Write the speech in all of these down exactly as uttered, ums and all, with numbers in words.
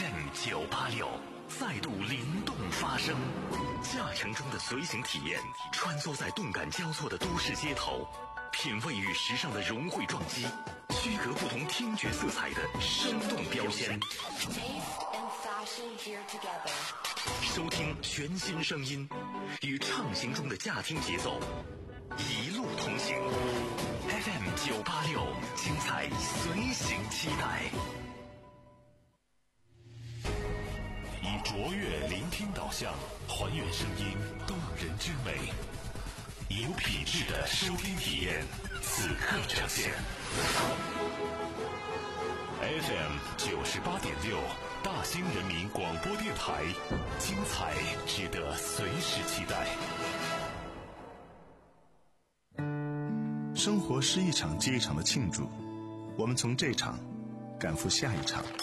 F M 九八六再度灵动发声，驾乘中的随行体验，穿梭在动感交错的都市街头，品味与时尚的融汇撞击，区隔不同听觉色彩的生动标签。收听全新声音，与畅行中的驾听节奏，一路同行。F M 九八六，精彩随行期待。以卓越聆听导向，还原声音动人之美，有品质的收听体验，此刻呈现。F M 九十八点六，大兴人民广播电台，精彩值得随时期待。 生活是一场接一场的庆祝，我们从这场赶赴下一场。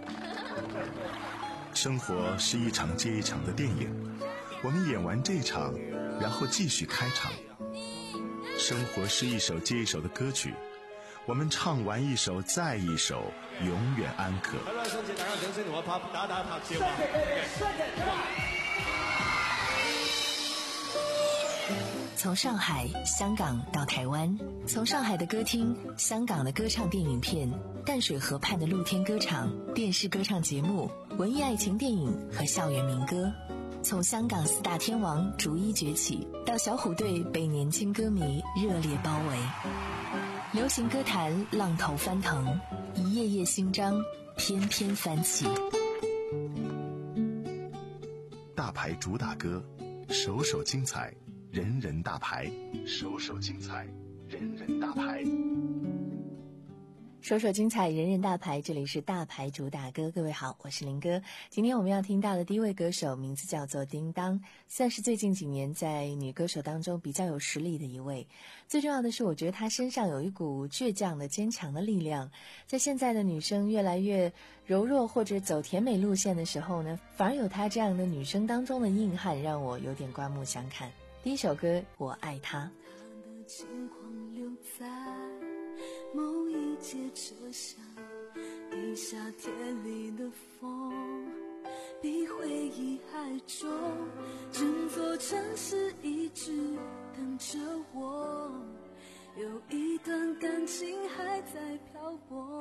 生活是一场接一场的电影，我们演完这场，然后继续开场。生活是一首接一首的歌曲，我们唱完一首再一首，永远安可。 从上海、香港到台湾，从上海的歌厅、香港的歌唱电影片、淡水河畔的露天歌场、电视歌唱节目、文艺爱情电影和校园民歌，从香港四大天王逐一崛起，到小虎队被年轻歌迷热烈包围，流行歌坛浪头翻腾，一页页新章翩翩翻起。 大牌主打歌，首首精彩，人人大牌，首首精彩，人人大牌。 首首精彩，人人大牌，这里是大牌主打歌。各位好，我是林哥。今天我们要听到的第一位歌手名字叫做叮当，算是最近几年在女歌手当中比较有实力的一位。最重要的是，我觉得她身上有一股倔强的坚强的力量。在现在的女生越来越柔弱或者走甜美路线的时候呢，反而有她这样的女生当中的硬汉，让我有点刮目相看。第一首歌，我爱他。 他的轻狂留在某一节车厢，地下铁里的风比回忆还重，整座城市一直等着我，有一段感情还在漂泊。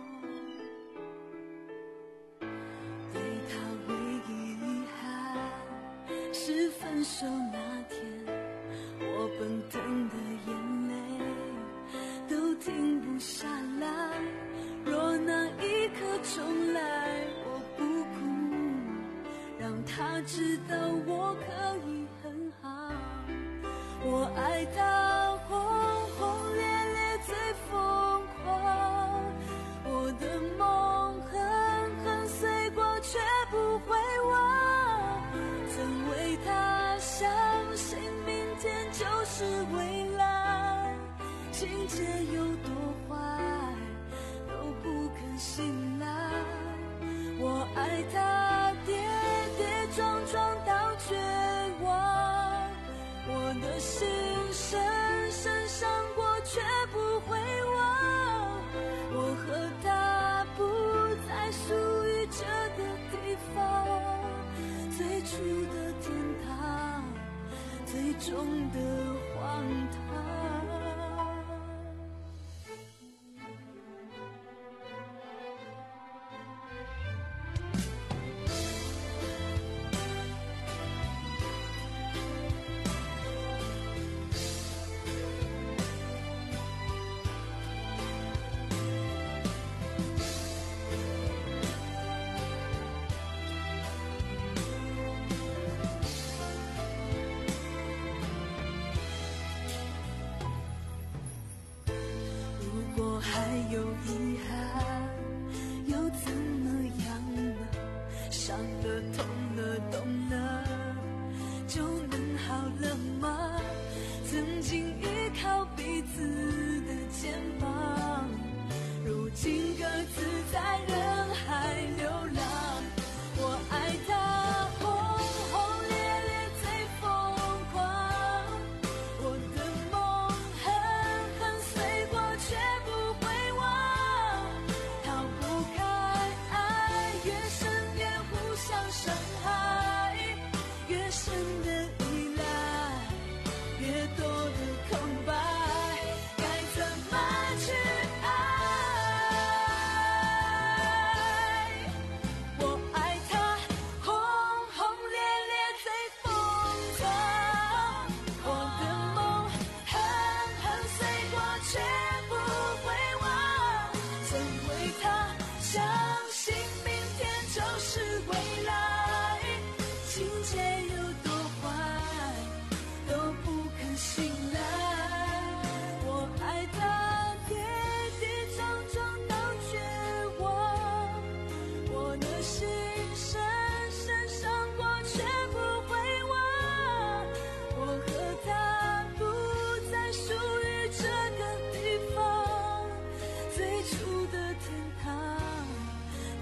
对他唯一遗憾是分手那天，我奔腾的眼泪都停不下来，若那一刻重来，我不哭，让他知道我可以很好。我爱他轰轰烈烈最疯狂，我的梦狠狠碎过却不会忘，曾为他相信明天就是未来，情节有多坏都不肯醒来。我爱他跌跌撞撞到绝望，我的心深深伤过却不会忘，我和他不再属于这个地方，最初的天堂，最终的荒唐。如果还有遗憾，又怎么样呢？伤了痛了懂了，就能好了吗？曾经依靠彼此的肩膀，如今各自在人海流浪。我爱他轰轰烈烈最疯狂，我的梦狠狠碎过却不会忘，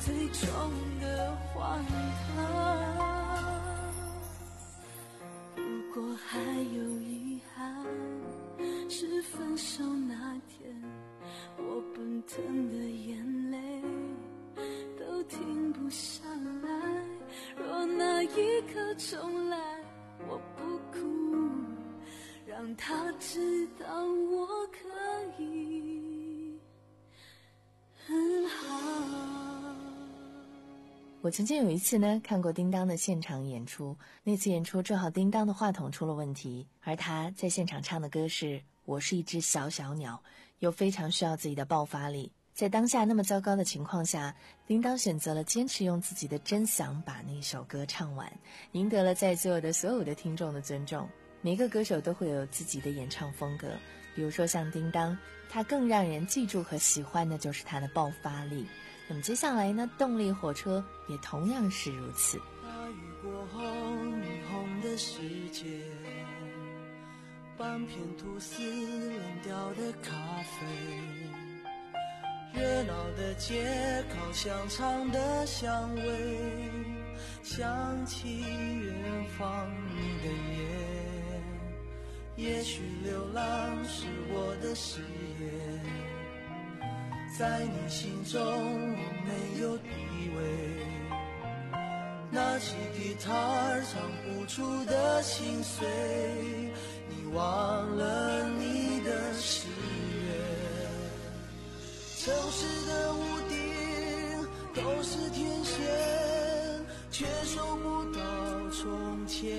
最终的荒唐。如果还有遗憾，是分手那天，我奔腾的眼泪都停不下来。若那一刻重来，我不哭，让他知道我可以很好。 我曾经有一次呢看过叮当的现场演出，那次演出正好叮当的话筒出了问题，而他在现场唱的歌是我是一只小小鸟，又非常需要自己的爆发力。在当下那么糟糕的情况下，叮当选择了坚持用自己的真嗓把那首歌唱完，赢得了在座的所有的听众的尊重。每个歌手都会有自己的演唱风格，比如说像叮当，他更让人记住和喜欢的就是他的爆发力。那么接下来呢，动力火车也同样是如此。 大雨过后霓虹的世界，半片吐司冷掉的咖啡，热闹的街烤香肠的香味，想起远方你的眼，也许流浪是我的誓言，在你心中我没有地位，拿起吉他唱不出的心碎，你忘了你的誓言。城市的屋顶都是天线，却收不到从前。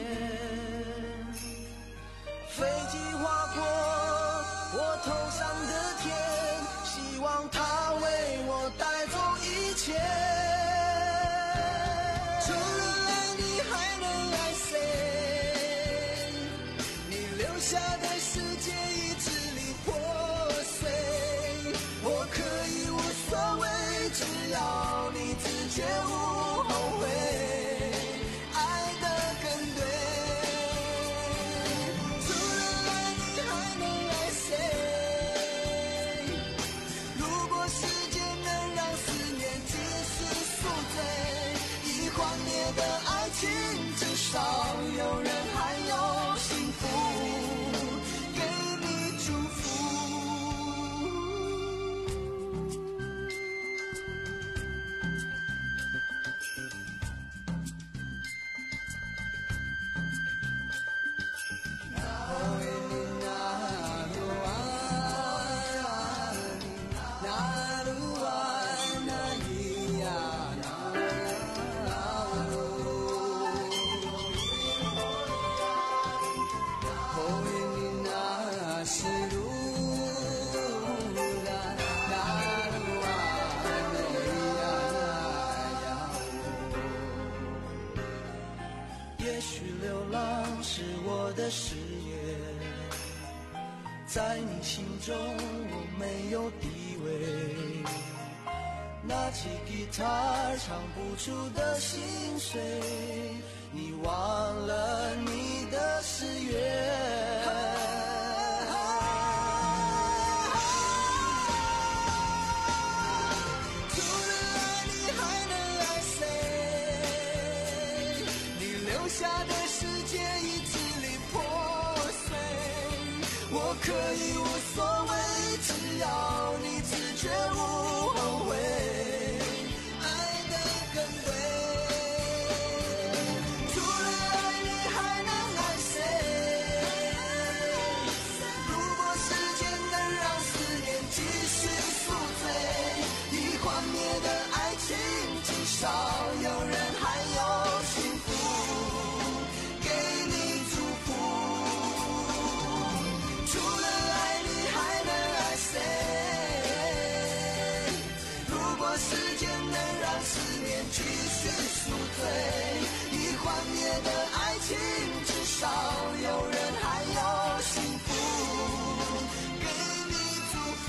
飞机划过我头上的天，希望它为我带走一切。除了爱你还能爱谁？你留下的世界已支离破碎，我可以无所谓，只要你直接无后悔，爱得更对。除了爱你还能爱谁？如果时间能让思念继续宿醉，已幻灭的爱情至少有人还有幸福给你祝福。也许流浪是我的誓言，在你心中我没有地位，拿起吉他唱不出的心碎，你忘了你的誓言。可以无所谓，只要你自觉无后悔，爱得更对。除了爱你还能爱谁？如果时间能让思念继续宿醉，已幻灭的爱情至少有人还有幸福给你祝福。除了爱你还能爱谁？如果时间能让思念继续宿醉，已幻灭的爱情至少有人还有幸福给你祝福，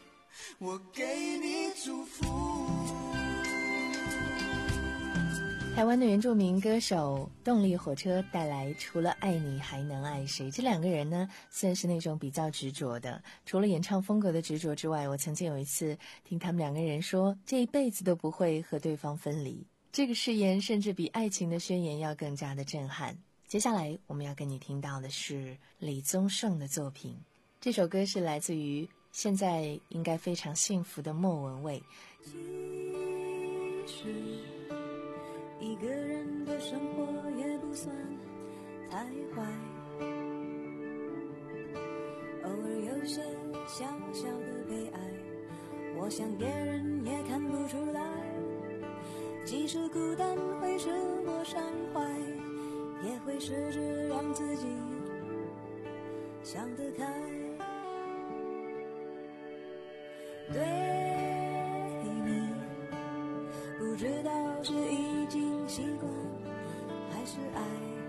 我给你祝福。 台湾的原住民歌手动力火车带来除了爱你还能爱谁，这两个人呢算是那种比较执着的，除了演唱风格的执着之外，我曾经有一次听他们两个人说这一辈子都不会和对方分离，这个誓言甚至比爱情的宣言要更加的震撼。接下来我们要跟你听到的是李宗盛的作品，这首歌是来自于现在应该非常幸福的莫文蔚。 其实一个人的生活也不算太坏，偶尔有些小小的悲哀，我想别人也看不出来。即使孤单会使我伤怀，也会试着让自己想得开。对你不知道是已经习惯还是爱，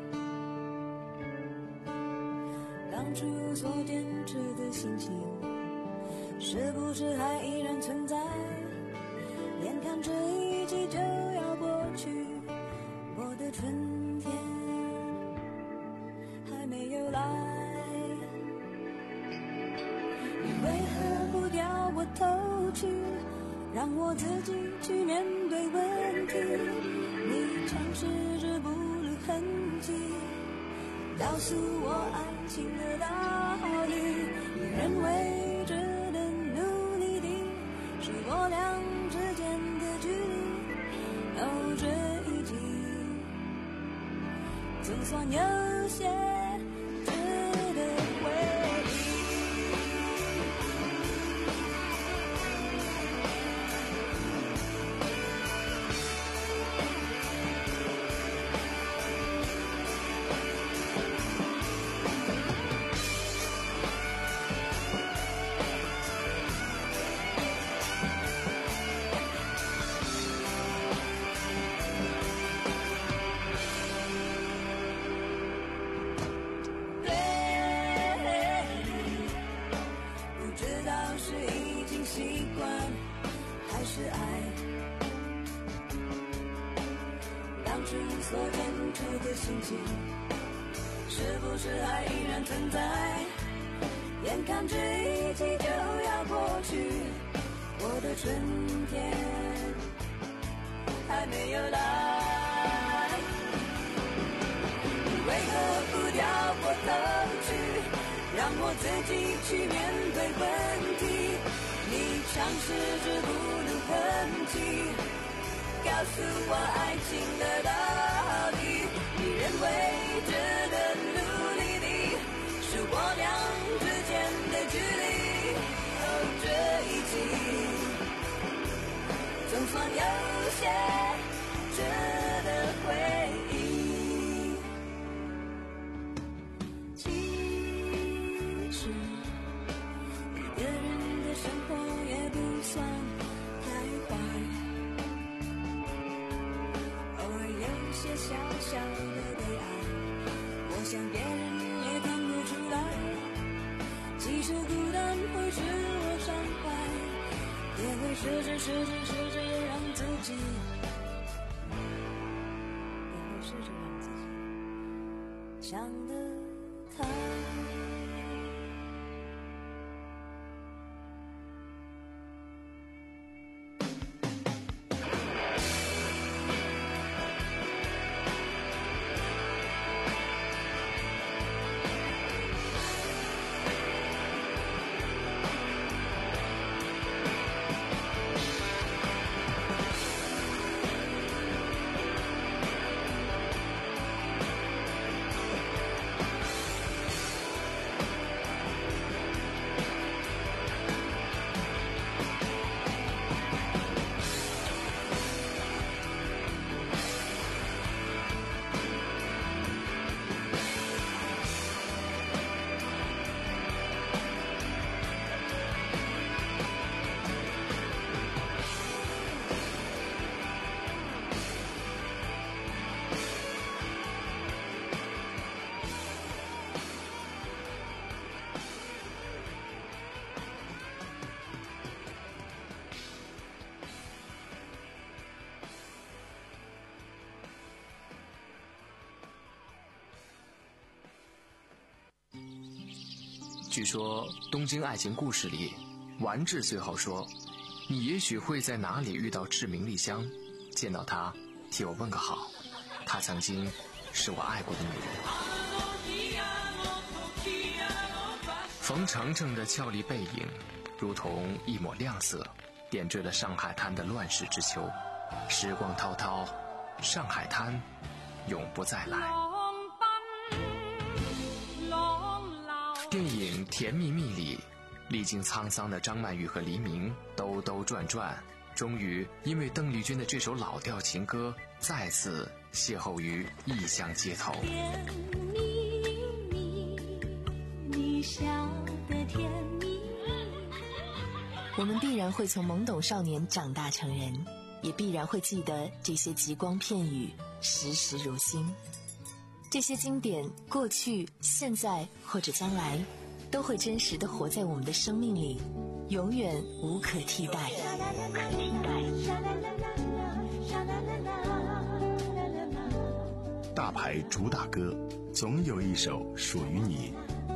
当初所坚持的心情是不是还依然存在？眼看这一季就要过去，我的春天还没有来，你为何不掉我头去，让我自己去面对问题？你尝试着不露痕迹，告诉我爱情的道理。你认为值得努力的是我俩之间的距离，哦，这一季总算有些值得回忆。所坚持的心情是不是还依然存在？眼看这一季就要过去，我的春天还没有来。你为何不掉我头去，让我自己去面对问题？你尝试着不露痕迹，告诉我爱情的道理。你认为值得努力的是我俩之间的距离，哦，这一季总算有些值得回忆。其实一个人的生活也不算太坏，些小小的悲哀，我想别人也看不出来。即使孤单会使我伤怀，也会试着试着试着让自己，也会试着让自己想得开。 据说东京爱情故事里，丸治最后说，你也许会在哪里遇到志明莉香，见到她替我问个好，她曾经是我爱过的女人。冯程程的俏丽背影如同一抹亮色，点缀了上海滩的乱世之秋。时光滔滔，上海滩永不再来。电影《甜蜜蜜》里，历经沧桑的张曼玉和黎明兜兜转转，终于因为邓丽君的这首老调情歌再次邂逅于异乡街头。 甜蜜蜜，你笑得甜蜜。 我们必然会从懵懂少年长大成人，也必然会记得这些极光片语，时时如新。这些经典，过去、现在或者将来，都会真实地活在我们的生命里，永远无可替代。 大牌主打歌，总有一首属于你。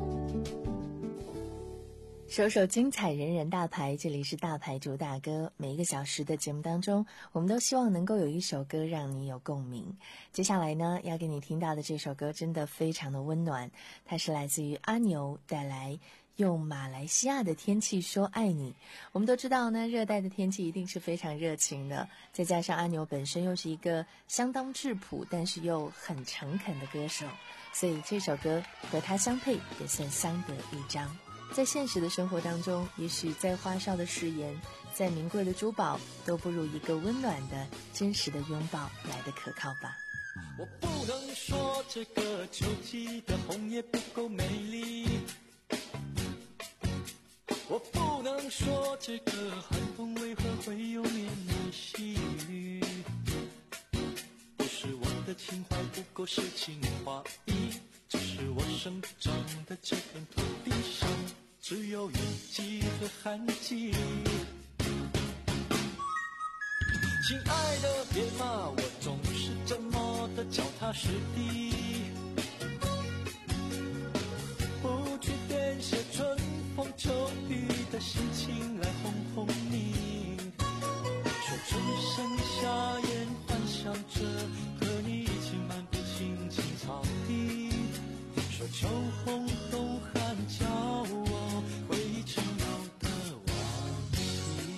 首首精彩人人大牌，这里是大牌主打歌。每一个小时的节目当中，我们都希望能够有一首歌让你有共鸣。接下来呢，要给你听到的这首歌真的非常的温暖，它是来自于阿牛带来用马来西亚的天气说爱你。我们都知道呢，热带的天气一定是非常热情的，再加上阿牛本身又是一个相当质朴但是又很诚恳的歌手，所以这首歌和他相配也算相得益彰。在现实的生活当中，也许再花哨的誓言，再名贵的珠宝，都不如一个温暖的真实的拥抱来得可靠吧。 我不能说这个秋季的红叶不够美丽，我不能说这个寒风为何会有绵绵细雨，不是我的情怀不够诗情画意，只是我生长的这片土地上只有雨季和旱季。亲爱的，别骂我总是这么的脚踏实地，不去编写春风秋雨的心情来哄哄你，说春生夏燕幻想着和你一起漫步青青草地，说秋红冬寒骄傲回忆成老的往昔。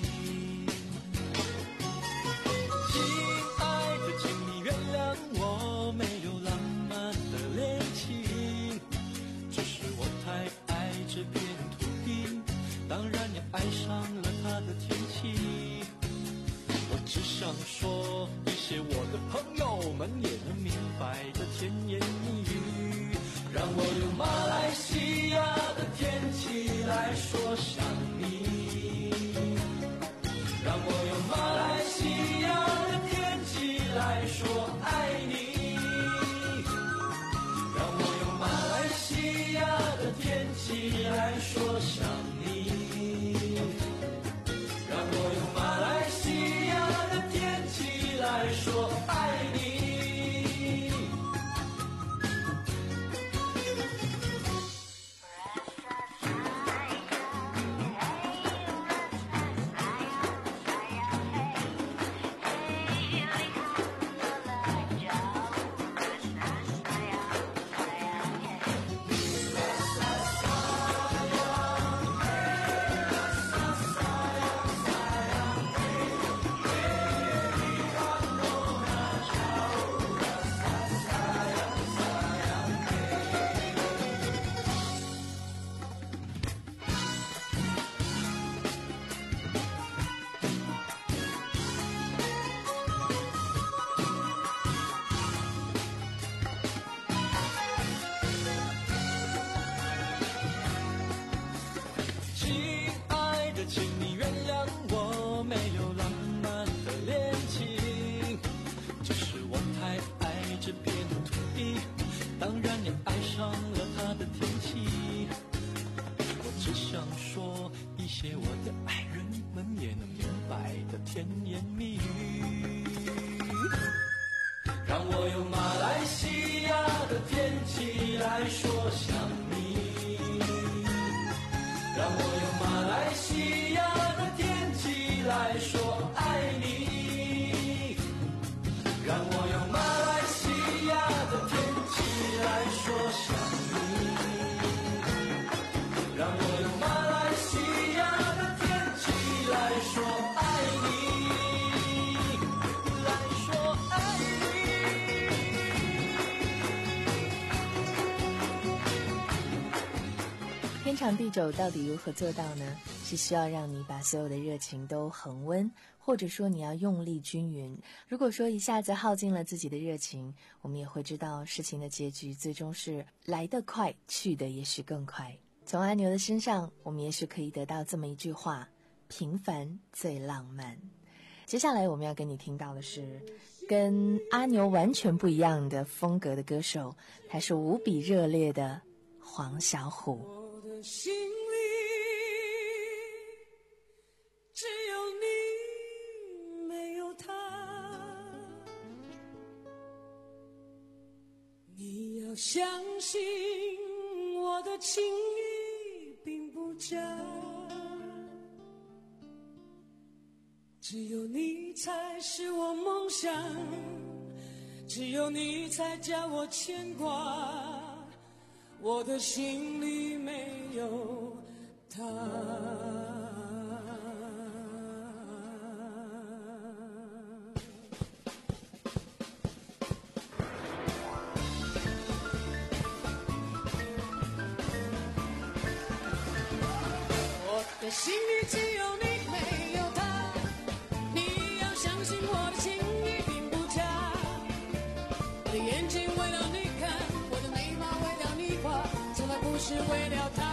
亲爱的，请你原谅我没有浪漫的恋情，只是我太爱这片土地，当然也爱上了它的天气。我只想说一些我的朋友们也能明白的甜言蜜语，让我用马来西亚的天气来说想你，让我用马来西亚的天气来说爱你，让我用马来西亚的天气来说想你，让我用马来西亚的天气来说爱你。请你原谅我没有浪漫的恋情，只是我太爱这片土地，当然也爱上了它的天气。我只想说一些我的爱人们也能明白的甜言蜜语，让我用马来西亚的天气来说想你， 天长地久到底如何做到呢？是需要让你把所有的热情都恒温，或者说你要用力均匀。如果说一下子耗尽了自己的热情，我们也会知道事情的结局最终是来得快，去得也许更快。从阿牛的身上，我们也许可以得到这么一句话：平凡最浪漫。接下来我们要跟你听到的是跟阿牛完全不一样的风格的歌手，他是无比热烈的黄小琥。 我的心里只有你，没有他。你要相信我的情意并不假，只有你才是我梦想，只有你才叫我牵挂，我的心里没有他。我的心里只有你，没有他。你要相信我的情意并不假，我的眼睛为了你看，我的眉毛为了你画，从来不是为了他。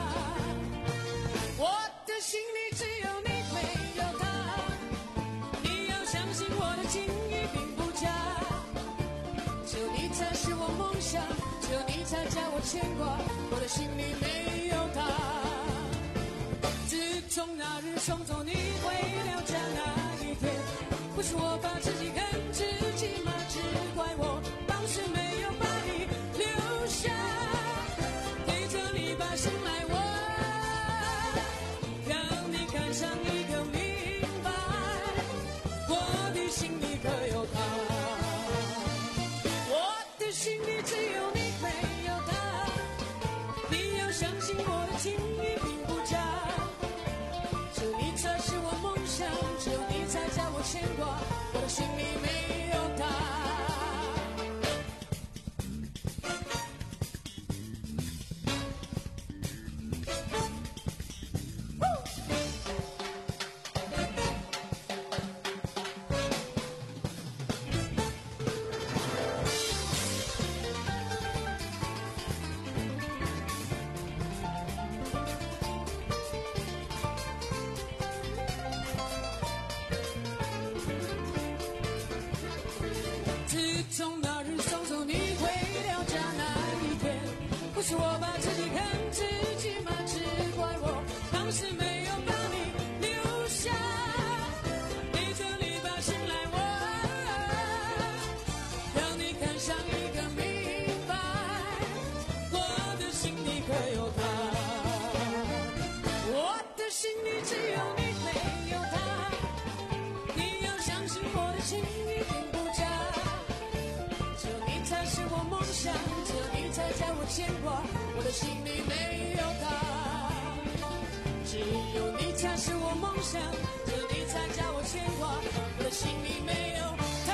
我的心里只有你，没有他。你要相信我的情意并不假，只有你才是我梦想，只有你才叫我牵挂，我的心里没有他。自从那日送走你回了家那一天，不是我把自己看自己吗？只怪我当时没有把你留下，陪着你把心来握，让你看上一个明白，我的心里可有他。我的心里只有你，没有他。你要相信我的情意并不假，只有你才是我梦想，只有你才叫我牵挂，我的心里没有他。自从那日送走你回了家那一天，不是我把自己看自己吗？只怪我当时没有把你留下，陪着你把心来握，让你看上一个明白，我的心里可有他。我的心里只有你，没有他。你要相信我的情意并不假，只有你才是我梦想，只有你才叫我牵挂，我的心里没有他。只有你才是我梦想，只有你才叫我牵挂，我的心里没有他。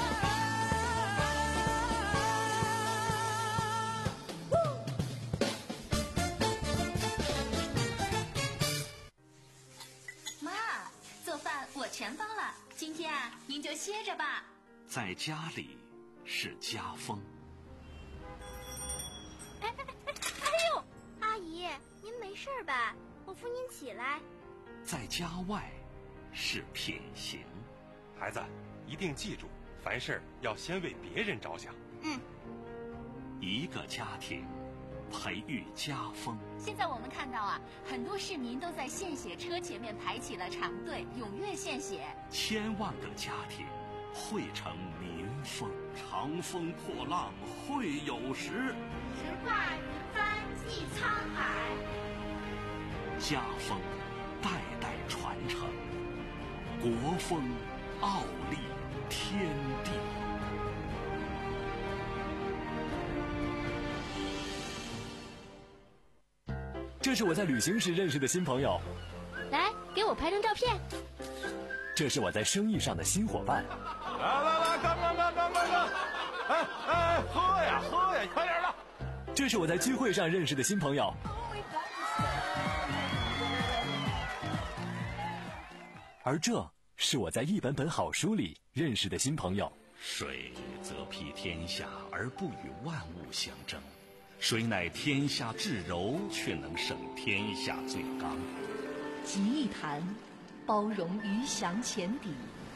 妈，做饭我全包了，今天啊，您就歇着吧。 在家里是家风， 哎哎哎哎呦，阿姨，您没事吧？我扶您起来。 在家外是品行。 孩子，一定记住，凡事要先为别人着想。 嗯。 一个家庭培育家风。 现在我们看到啊，很多市民都在献血车前面排起了长队，踊跃献血。 千万个家庭汇成民风。长风破浪会有时， 直挂云帆济沧海。 家风代代传承，国风傲立天地。 这是我在旅行时认识的新朋友， 来，给我拍张照片。 这是我在生意上的新伙伴。 来来来，干干干干干干！哎哎，喝呀喝呀，快点的！ 这是我在聚会上认识的新朋友。 而这是我在一本本好书里认识的新朋友。 水则披天下而不与万物相争，水乃天下至柔，却能胜天下最刚。 集一坛，包容鱼翔浅底；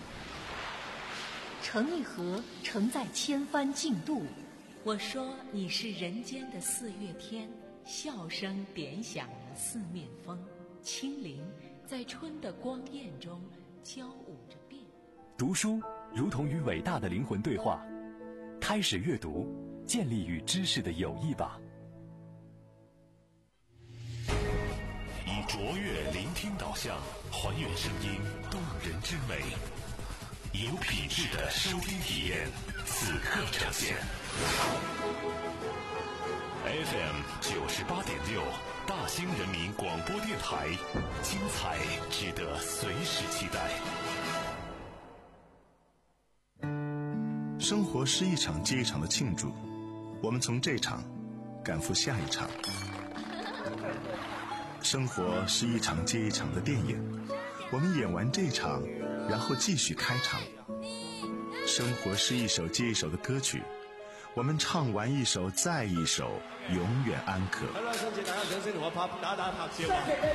成一河，承载千帆竞渡。我说你是人间的四月天，笑声点响了四面风，轻灵在春的光艳中交舞着变。 读书如同与伟大的灵魂对话，开始阅读，建立与知识的友谊吧。 以卓越聆听导向，还原声音动人之美，有品质的收听体验，此刻呈现。F M 九十八点六，大兴人民广播电台，精彩值得随时期待。 生活是一场接一场的庆祝，我们从这场赶赴下一场。生活是一场接一场的电影，我们演完这场，然后继续开场。生活是一首接一首的歌曲，我们唱完一首再一首，永远安可。 好了，先请大家掌聲同我拍打打拍攝。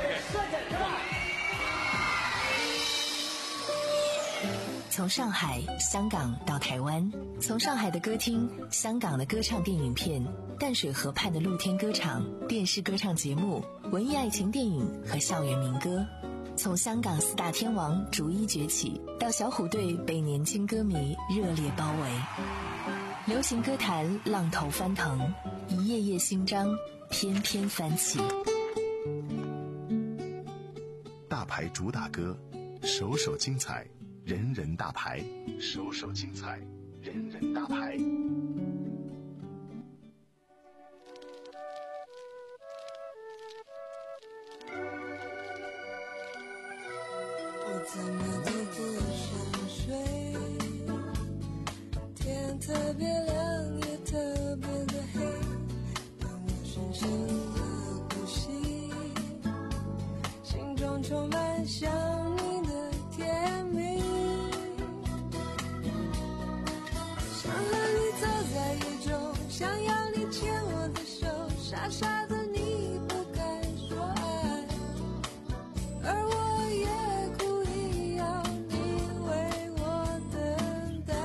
從上海、香港到台灣，從上海的歌廳、香港的歌唱電影片、淡水河畔的露天歌場、電視歌唱節目、文藝愛情電影和校園民歌，從香港四大天王逐一崛起，到小虎隊被年輕歌迷熱烈包圍，流行歌壇浪頭翻騰，一頁頁新章翩翩翻起。 大牌主打歌，首首精彩，人人大牌，首首精彩，人人大牌。 我怎么都不想睡，天特别亮也特别的黑，让我深深的呼吸，心中充满想你的甜蜜，想和你走在雨中，想要你牵我的手，傻傻的你不敢说爱，而我也故意要你为我等待，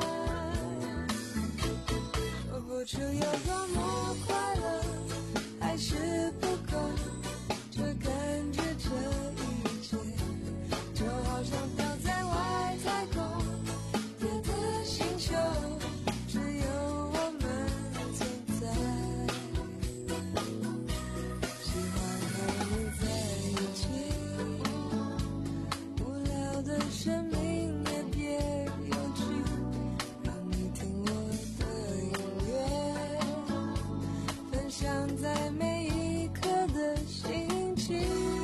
说不出有多么快乐，还是不够，这感觉这一切就好像飘在外太空别的星球，只有我们存在，喜欢和你在一起，无聊的生命也别有趣，让你听我的音乐，分享在每一刻的心情，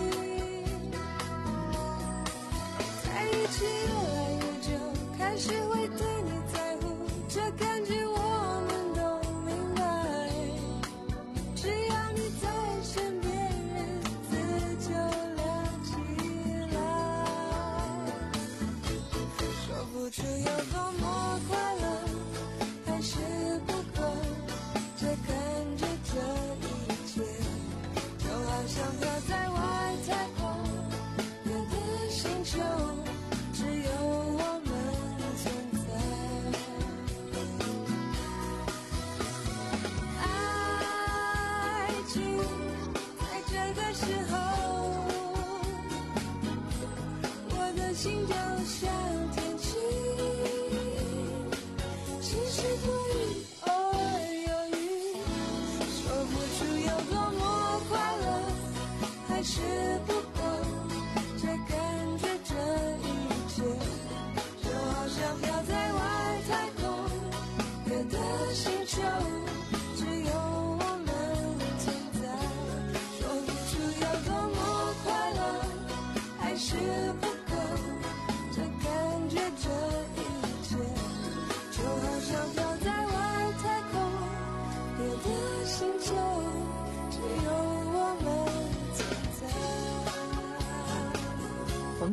在一起越来越久，开始会对你在乎，这感觉我们都明白，只要你在身边，日子就亮起来，说不出有多么快乐，还是不够，这感觉这一切就好像飘在外太空别的星球，只有我们存在，爱情在这个时候，我的心就像天气，晴时多云，偶尔有雨，说不出有多么快乐，还是不够，这感觉这一切就好像飘在外太空别的星球，只有我们存在，说不出有多么快乐，还是不够，这感觉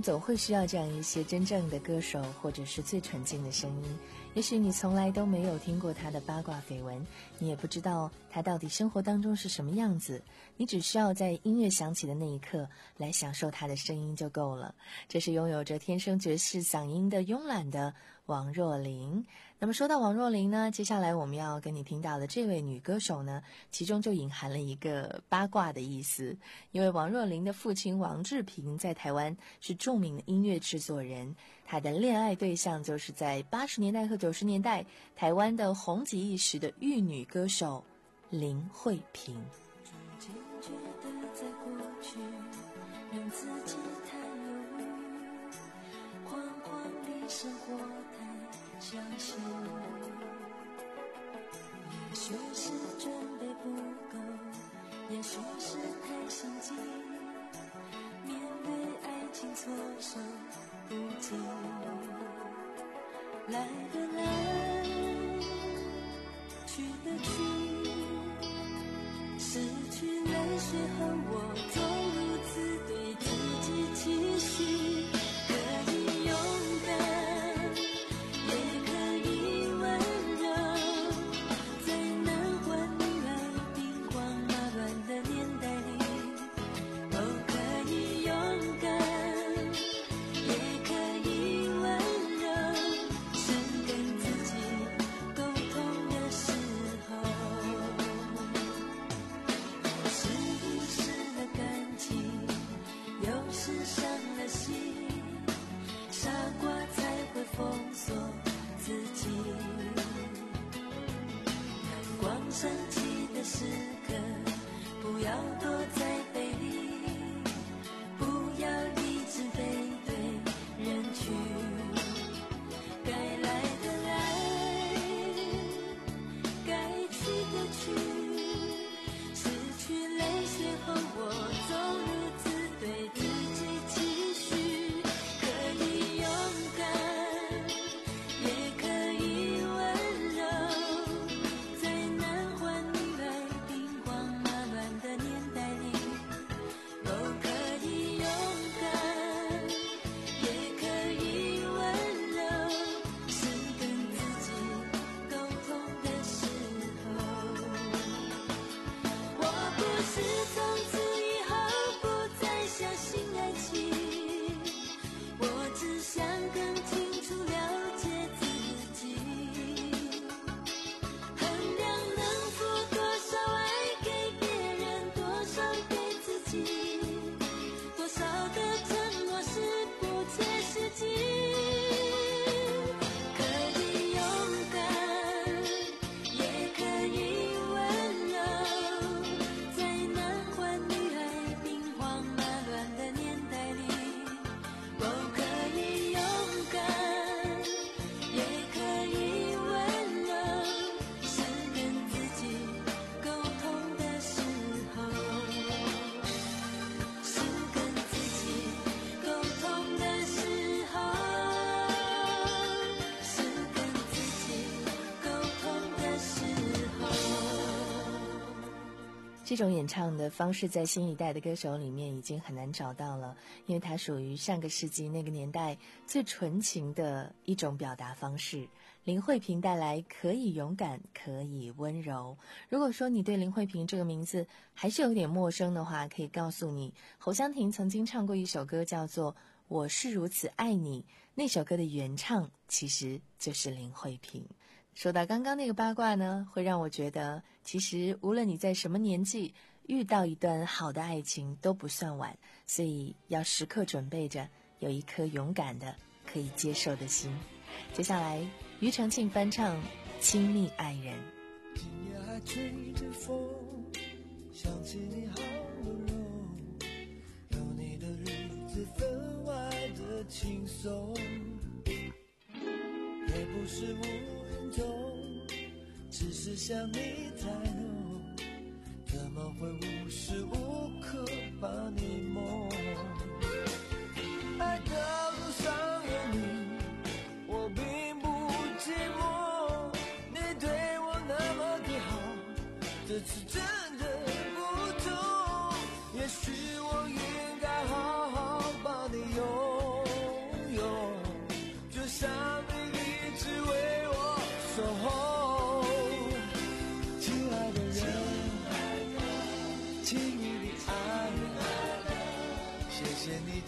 们总会需要这样一些真正的歌手，或者是最纯净的声音。也许你从来都没有听过他的八卦绯闻，你也不知道他到底生活当中是什么样子，你只需要在音乐响起的那一刻来享受他的声音就够了。这是拥有着天生爵士嗓音的慵懒的王若琳。那么说到王若琳呢，接下来我们要跟你听到的这位女歌手呢，其中就隐含了一个八卦的意思。因为王若琳的父亲王志平在台湾是著名的音乐制作人，他的恋爱对象就是在八十年代和九十年代台湾的红极一时的玉女歌手林慧萍。 最近觉得在过去让自己太犹豫，慌慌地生活太相信，也许是准备不够，也许是太心急，面对爱情措手不及，来的来，去的去，失去泪水和我总如此对自己期许，可以勇敢，也可以温柔，在男欢女爱兵荒马乱的年代里，哦，可以勇敢，也可以温柔，深跟自己沟通的时候，是遗失了感情，有时伤了心，傻瓜才会封锁自己，看光升起的时刻，不要躲在背里，不要一直背对人去，该来的来，该去的去，失去泪水后我总如此对自己期许，可以勇敢，也可以温柔，在男欢女爱兵荒马乱的年代里，哦，可以勇敢，也可以温柔，是跟自己沟通的时候，我不是从此以后不再相信爱情，我只想更清楚了解自己，衡量能付多少爱给别人，多少给自己，多少的承诺是不切实际，可以勇敢，也可以温柔，在男欢女爱兵荒马乱的年代里，哦，可以勇敢，也可以温柔，是跟自己沟通的时候，是跟自己沟通的时候，是跟自己沟通的时候。 这种演唱的方式在新一代的歌手里面已经很难找到了，因为它属于上个世纪那个年代最纯情的一种表达方式。林慧萍带来可以勇敢，可以温柔。如果说你对林慧萍这个名字还是有点陌生的话，可以告诉你，侯湘婷曾经唱过一首歌叫做《我是如此爱你》，那首歌的原唱其实就是林慧萍。说到刚刚那个八卦呢，会让我觉得其实无论你在什么年纪遇到一段好的爱情都不算晚，所以要时刻准备着有一颗勇敢的可以接受的心。接下来庾澄庆翻唱《亲密爱人》。 今夜还吹着风，想起你好温柔，有你的日子分外的轻松，也不是无人中，只是想你太浓，怎么会无时无刻把你梦？爱的路上有你，我并不寂寞，你对我那么的好，这次真的不同，也许我应该好好把你拥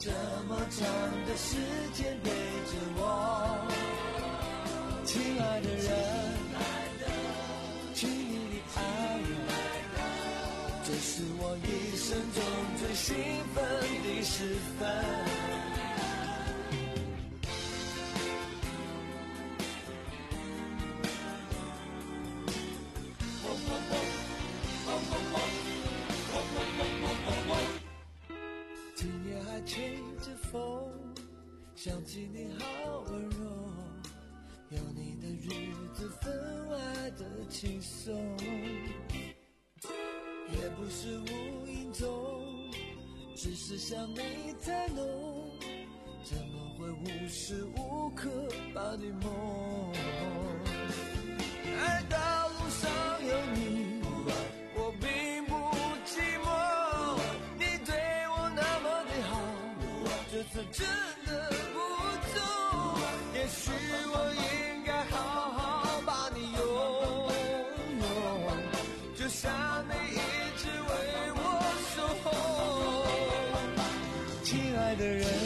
这么长的时间陪着我，亲爱的人，亲密的爱人，这是我一生中最兴奋的时分。今夜还吹着风，想起你好温柔，有你的日子分外的轻松，也不是无影踪，只是想你太浓，怎么会无时无刻把你梦？爱道路上有你，我并不寂寞，你对我那么的好，这次真的不错，也许我应该好好把你拥有，就像你一直为我守候。亲爱的人，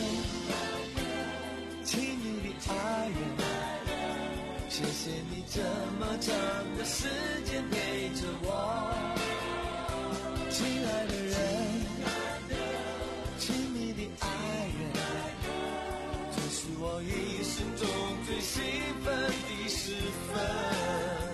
亲密的爱人，谢谢你这么长的时间陪着我。亲爱的人，亲密的爱人，这是我一生中最兴奋的时分。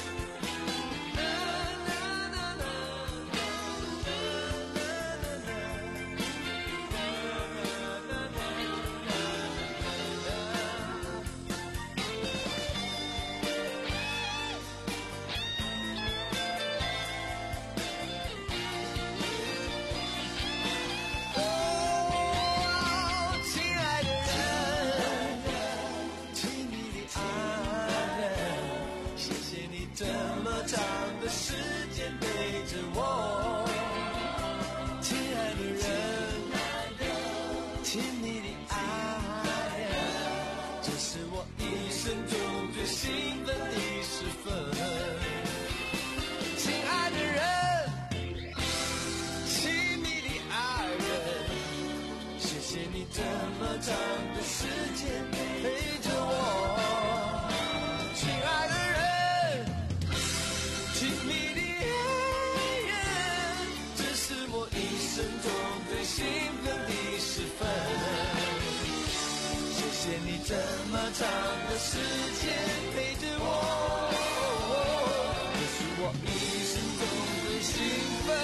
这么长的时间陪着我，亲爱的人，亲密的爱人，这是我一生中最兴奋的时分。亲爱的人，亲密的爱人，谢谢你这么长的时间陪着我，亲爱的人，亲密的爱人，这是我一生中最兴奋的时分。谢谢你这么长的时间陪着我，这是我一生中最兴奋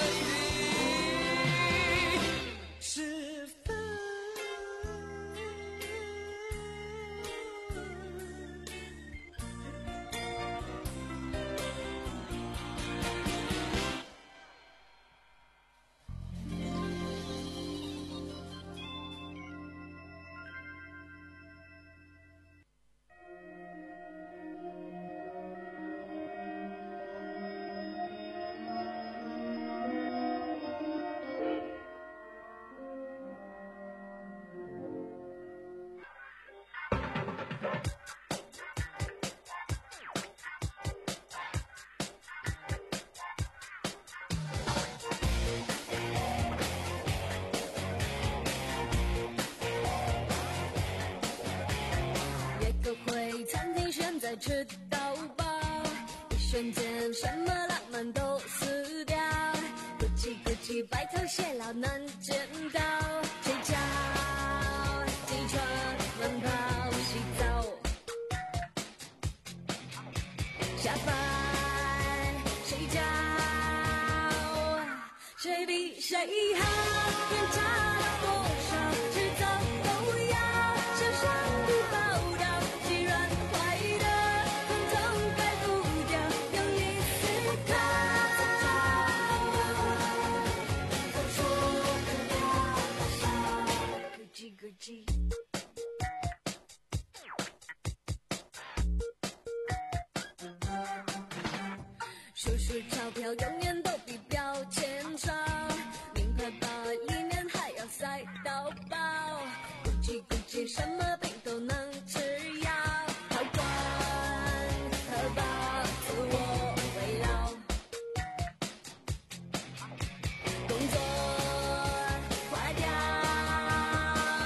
的时分。 吃到饱，一瞬间什么浪漫都死掉，咕叽咕叽白头偕老难见到，睡觉起床慢跑洗澡，下班睡觉，谁比谁好，人家了多少，迟早都要向上帝报道，既然坏的数数钞票永远都比标签少，名牌包里面还要塞到爆，估计估计什么病都能吃药，好管荷包自我围绕，工作坏掉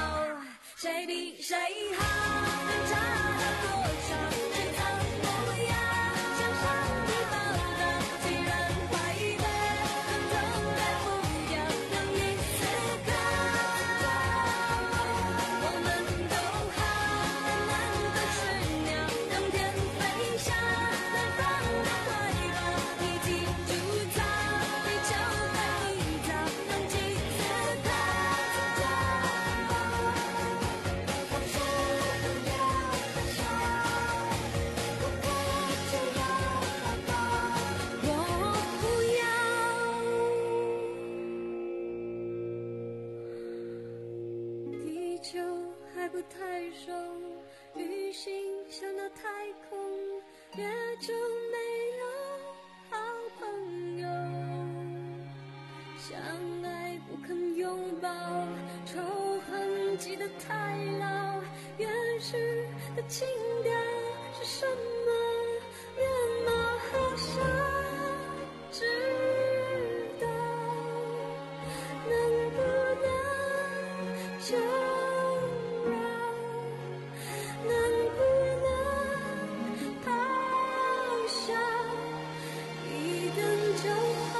就没有好朋友，相爱不肯拥抱，仇恨记得太牢，原始的情调是什么？面貌好想知道，能不能就让，能不能咆哮，一等就好，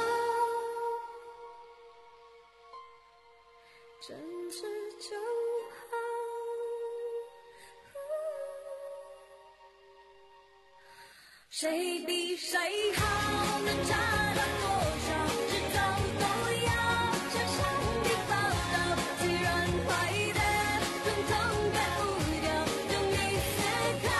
真挚就好。谁比谁好，能差到多少？迟早都要向上帝报道。虽然坏的统统改不掉，用力思考。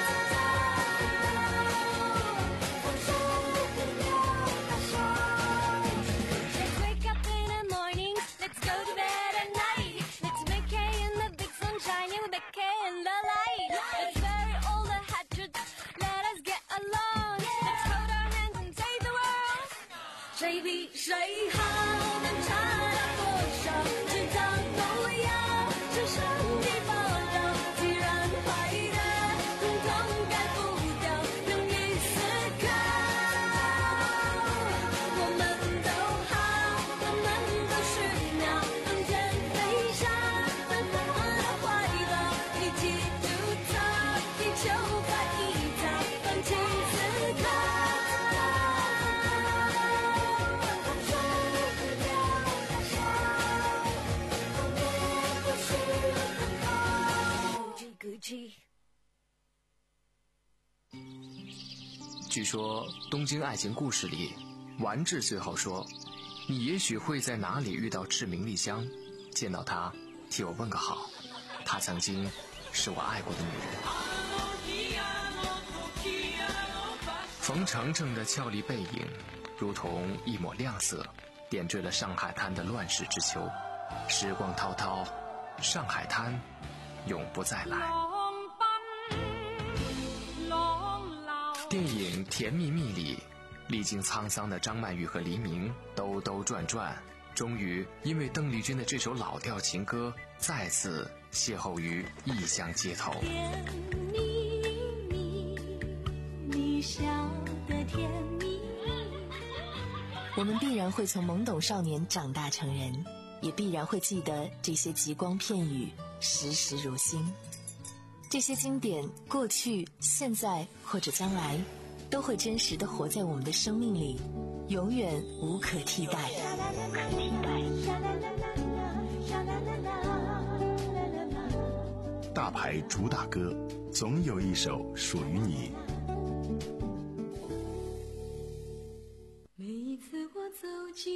放手不要大笑。Let's wake up in the morning, let's go to bed at night. Let's make hay in the big sunshine, and we make hay in the light. Let's bury all the hatred, let us get along. Let's hold our hands and save the world. 谁比谁好，能差到多少？迟早都要向上帝报道。既然坏的统统改不掉，用力思考。我们都好，我们都是鸟，冬天飞翔，奔跑的怀抱，一起筑造地球快一早，放弃思考。放手不要大笑，后面不是很好。咕叽咕叽。 据说《东京爱情故事》里，丸治最后说：“你也许会在哪里遇到志明丽香，见到她，替我问个好。她曾经是我爱过的女人。”冯程程的俏丽背影，如同一抹亮色，点缀了上海滩的乱世之秋。时光滔滔，上海滩永不再来。电影《甜蜜蜜》里，历经沧桑的张曼玉和黎明兜兜转转，终于因为邓丽君的这首老调情歌，再次邂逅于异乡街头。 甜蜜蜜，你笑得甜蜜。 我们必然会从懵懂少年长大成人，也必然会记得这些极光片语，时时如新。这些经典，过去、现在或者将来，都会真实地活在我们的生命里，永远无可替代。 大牌主打歌，总有一首属于你。 每一次我走近，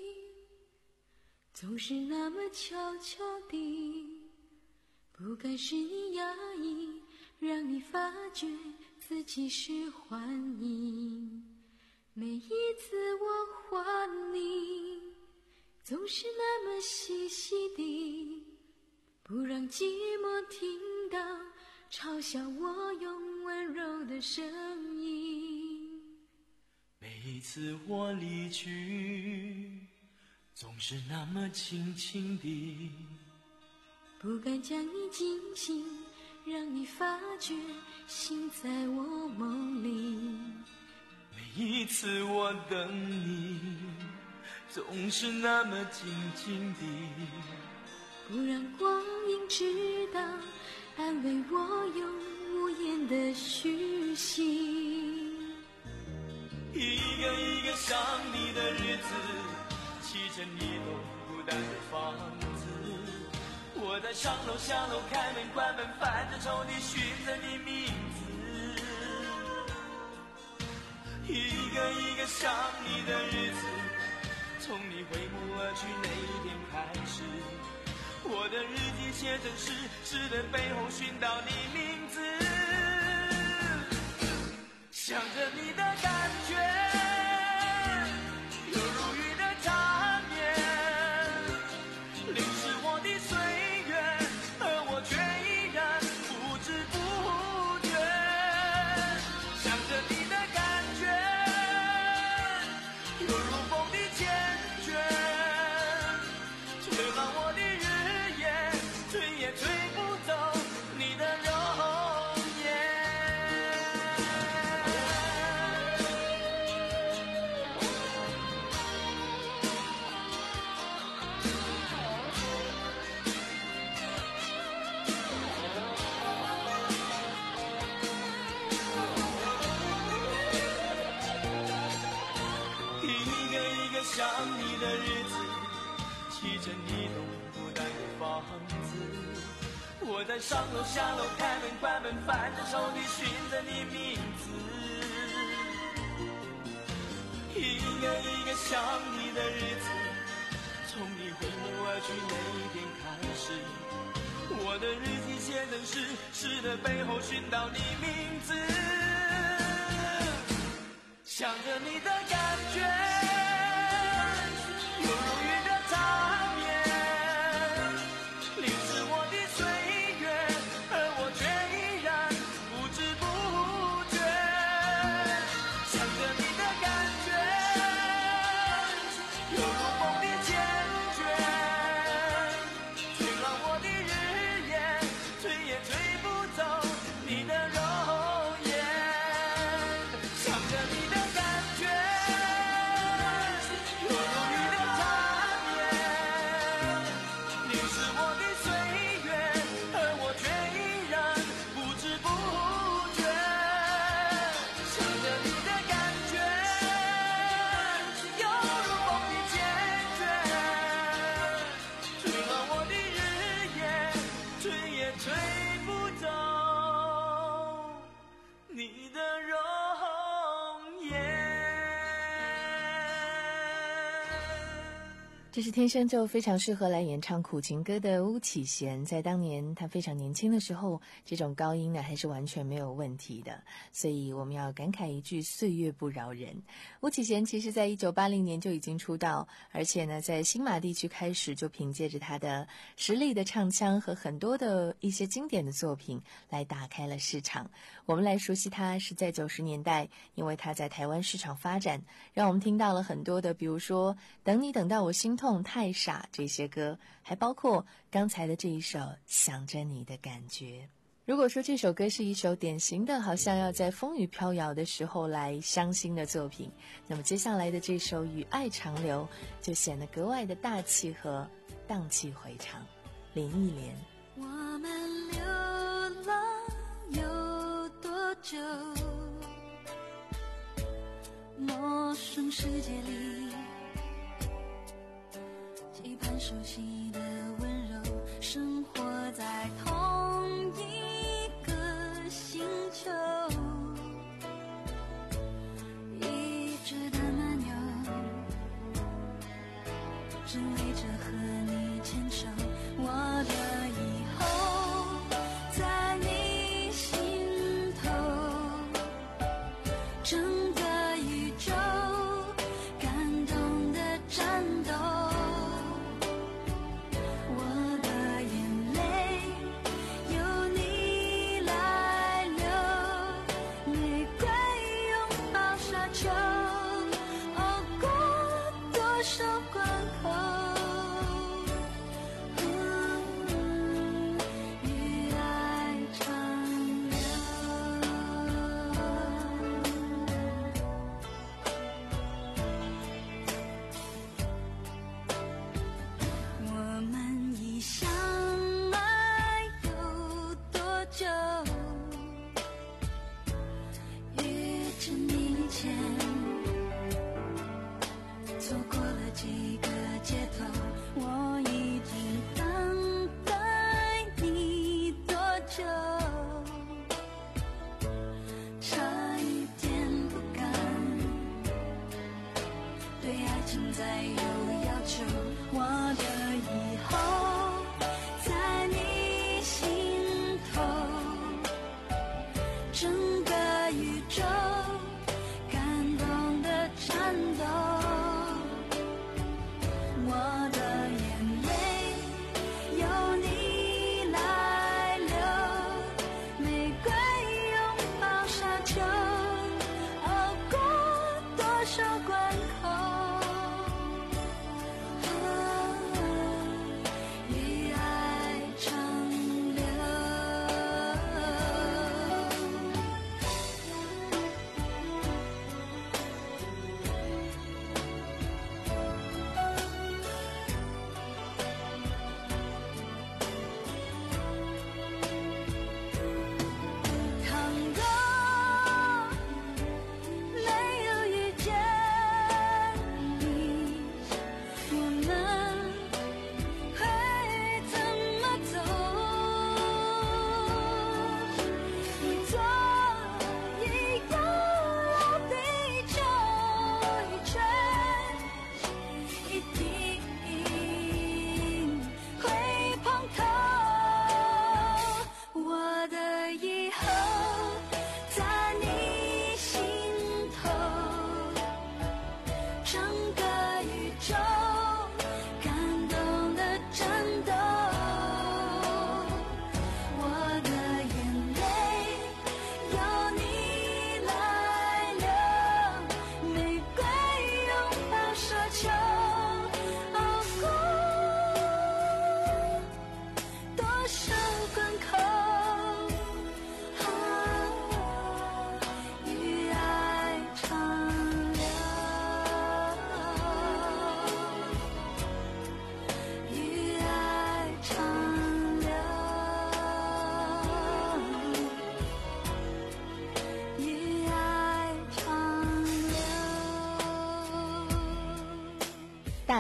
总是那么悄悄地，不该是你压抑，让你发觉自己是幻影。每一次我还你，总是那么细细地，不让寂寞听到嘲笑我用温柔的声音。 每一次我离去，总是那么轻轻地， 不敢将你惊醒，让你发觉心在我梦里。 每一次我等你，总是那么静静地， 不让光阴知道，安慰我用无言的虚心。 一个一个想你的日子，砌成一栋孤单的房子，我在上楼下楼，开门关门，翻着抽屉寻着你名字。一个一个想你的日子，从你挥目而去那一天开始，我的日记写成诗，诗的背后寻到你名字，想着你的感觉，有如雨的缠绵，淋湿我的岁月，而我却依然不知不觉，想着你的我在上楼下楼开门关门，翻着抽屉寻着你名字，一个一个想你的日子，从你挥目而去那一天开始，我的日记写成诗，诗的背后寻到你名字，想着你的感觉，犹如雨的缠绵，淋湿我的岁月，而我却依然不知不觉，想着你的感觉，犹如梦的坚决，吹乱我的日夜，吹也吹不走你的容颜，想着你的感觉，犹如雨的缠绵，淋湿我的岁月，而我却依然不知不觉，想着你的感觉，犹如梦的坚决，吹乱我的日夜，吹也吹不走你的容颜。 这是天生就非常适合来演唱苦情歌的巫启贤，在当年他非常年轻的时候，这种高音呢还是完全没有问题的，所以我们要感慨一句岁月不饶人。巫启贤其实在一九八零年就已经出道，而且呢在新马地区开始就凭借着他的实力的唱腔和很多的一些经典的作品来打开了市场。我们来熟悉他是在九十年代，因为他在台湾市场发展，让我们听到了很多的比如说等你等到我心痛太傻这些歌，还包括刚才的这一首想着你的感觉。如果说这首歌是一首典型的好像要在风雨飘摇的时候来伤心的作品，那么接下来的这首与爱长流就显得格外的大气和荡气回肠。林忆莲， 我们流浪有多久？陌生世界里期盼熟悉的温柔，生活在同一个星球，一直的漫游，只为着和你牵手，我的以后在你心头，整个宇宙感动的战斗，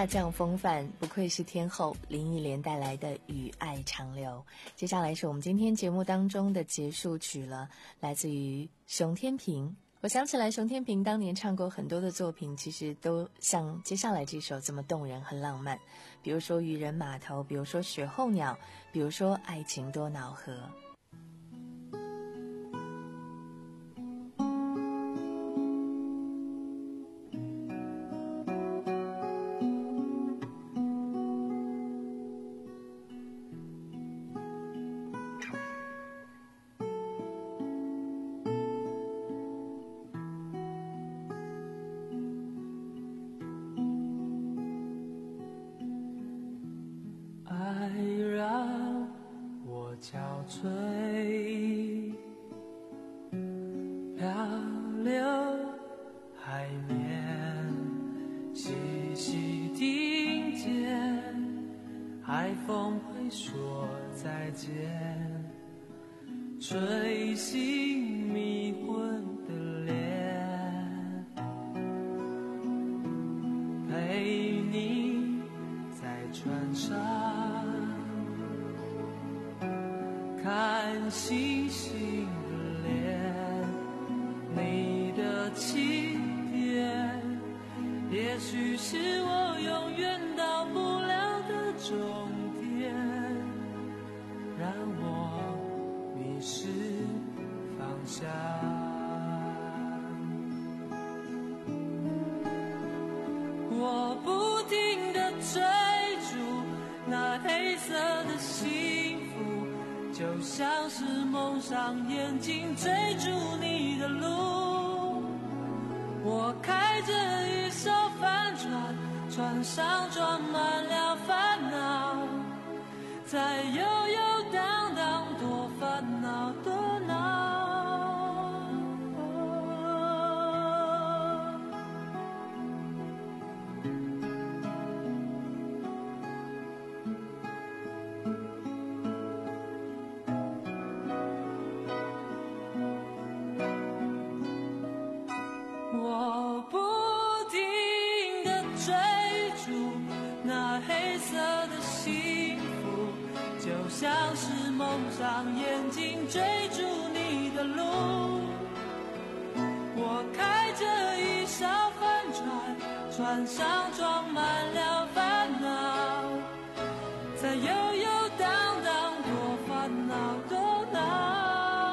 大将风范，不愧是天后林忆莲带来的《与爱长流》。接下来是我们今天节目当中的结束曲了，来自于熊天平。我想起来熊天平当年唱过很多的作品，其实都像接下来这首这么动人和浪漫，比如说渔人码头，比如说雪候鸟，比如说爱情多瑙河。 吹醒迷昏的脸，陪你在船上看星星的脸，你的起点也许是我永远到不了的终点，让我迷失方向。我不停地追逐那黑色的幸福，就像是蒙上眼睛追逐你的路。我开着一艘帆船，船上装满了烦恼，在悠悠荡荡，多烦恼多恼。我不停地追逐那黑色的幸福，就像是蒙上眼睛追逐你的路。我开着一艘帆船，船上装满了烦恼，在悠悠荡荡，多烦恼多恼。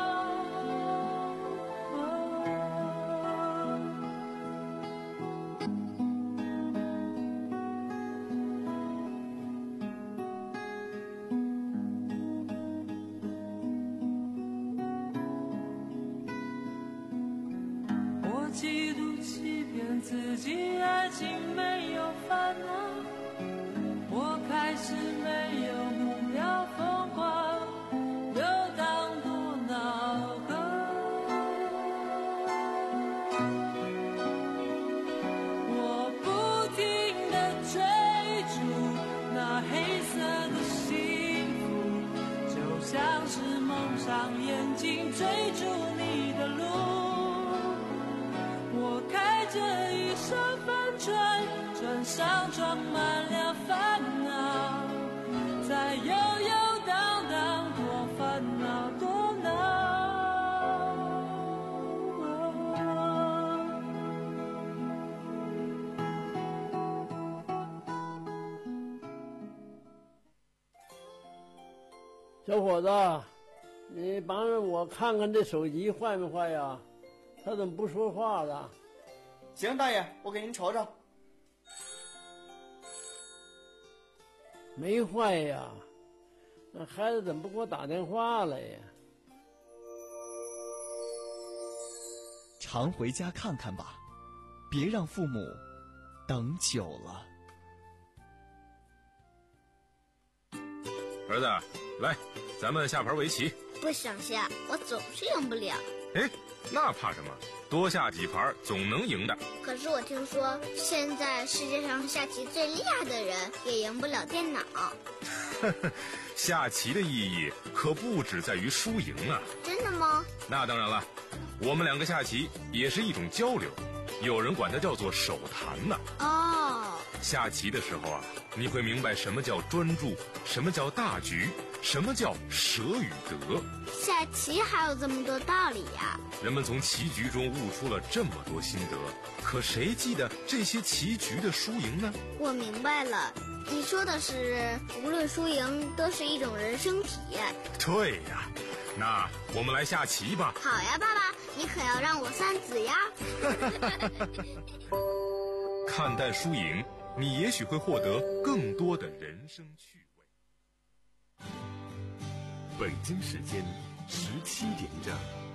嫉妒欺骗自己，爱情没有烦恼，我开始没有目标，疯狂游荡多恼河。我不停地追逐那黑色的幸福，就像是蒙上眼睛追逐你的路。我开着一艘帆船，船上装满了烦恼，在悠悠荡荡，多烦恼多恼。 小伙子，你帮着我看看这手机坏没坏呀？他怎么不说话了？ 行，大爷，我给您瞅瞅。 没坏呀，那孩子怎么不给我打电话了呀？ 常回家看看吧，别让父母等久了。 儿子，来，咱们下盘围棋。 不想下，我总是赢不了。 哎，那怕什么？多下几盘总能赢的。 可是我听说，现在世界上下棋最厉害的人也赢不了电脑。 下棋的意义可不只在于输赢啊！ 真的吗？ 那当然了，我们两个下棋也是一种交流，有人管它叫做手谈呢。 哦， 下棋的时候啊，你会明白什么叫专注，什么叫大局，什么叫舍与得。 下棋还有这么多道理呀！ 人们从棋局中悟出了这么多心得，可谁记得这些棋局的输赢呢？ 我明白了，你说的是无论输赢都是一种人生体验。 对呀，那我们来下棋吧。 好呀，爸爸，你可要让我三子呀。 看淡输赢，你也许会获得更多的人生趣味。 北京时间十七点整。